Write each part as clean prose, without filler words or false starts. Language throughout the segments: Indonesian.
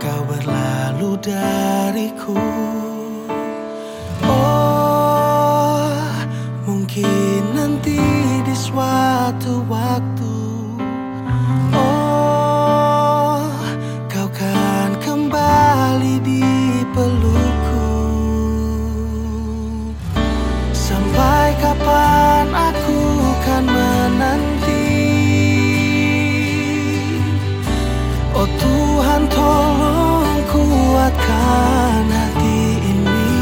kau berlalu dariku. Oh, mungkin nanti di suatu waktu, oh, kau kan kembali di pelukku. Sampai kapan aku kan menanti. Oh Tuhan, tolong kuatkan hati ini.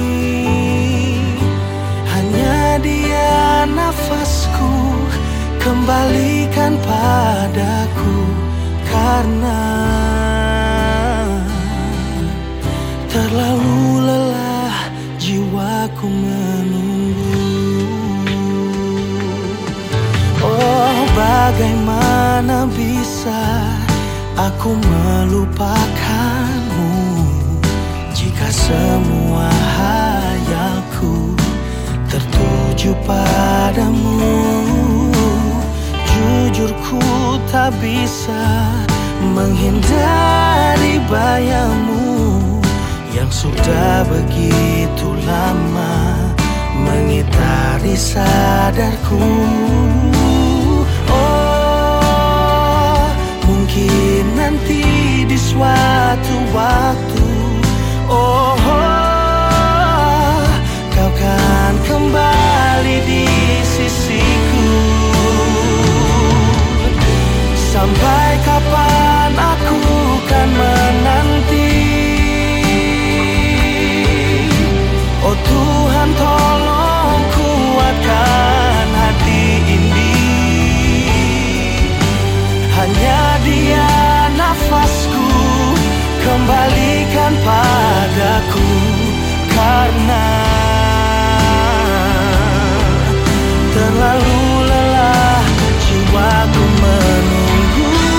Hanya Dia nafasku, kembalikan padaku. Karena terlalu lelah jiwaku menunggu. Oh, bagaimana bisa aku melupakanmu jika semua hayalku tertuju padamu. Jujur ku tak bisa menghindari bayangmu yang sudah begitu lama mengitari sadarku. Oh, mungkin nanti di suatu waktu, oh, kau kan kembali di sisiku. Sampai kapan aku kan menanti. Oh Tuhan,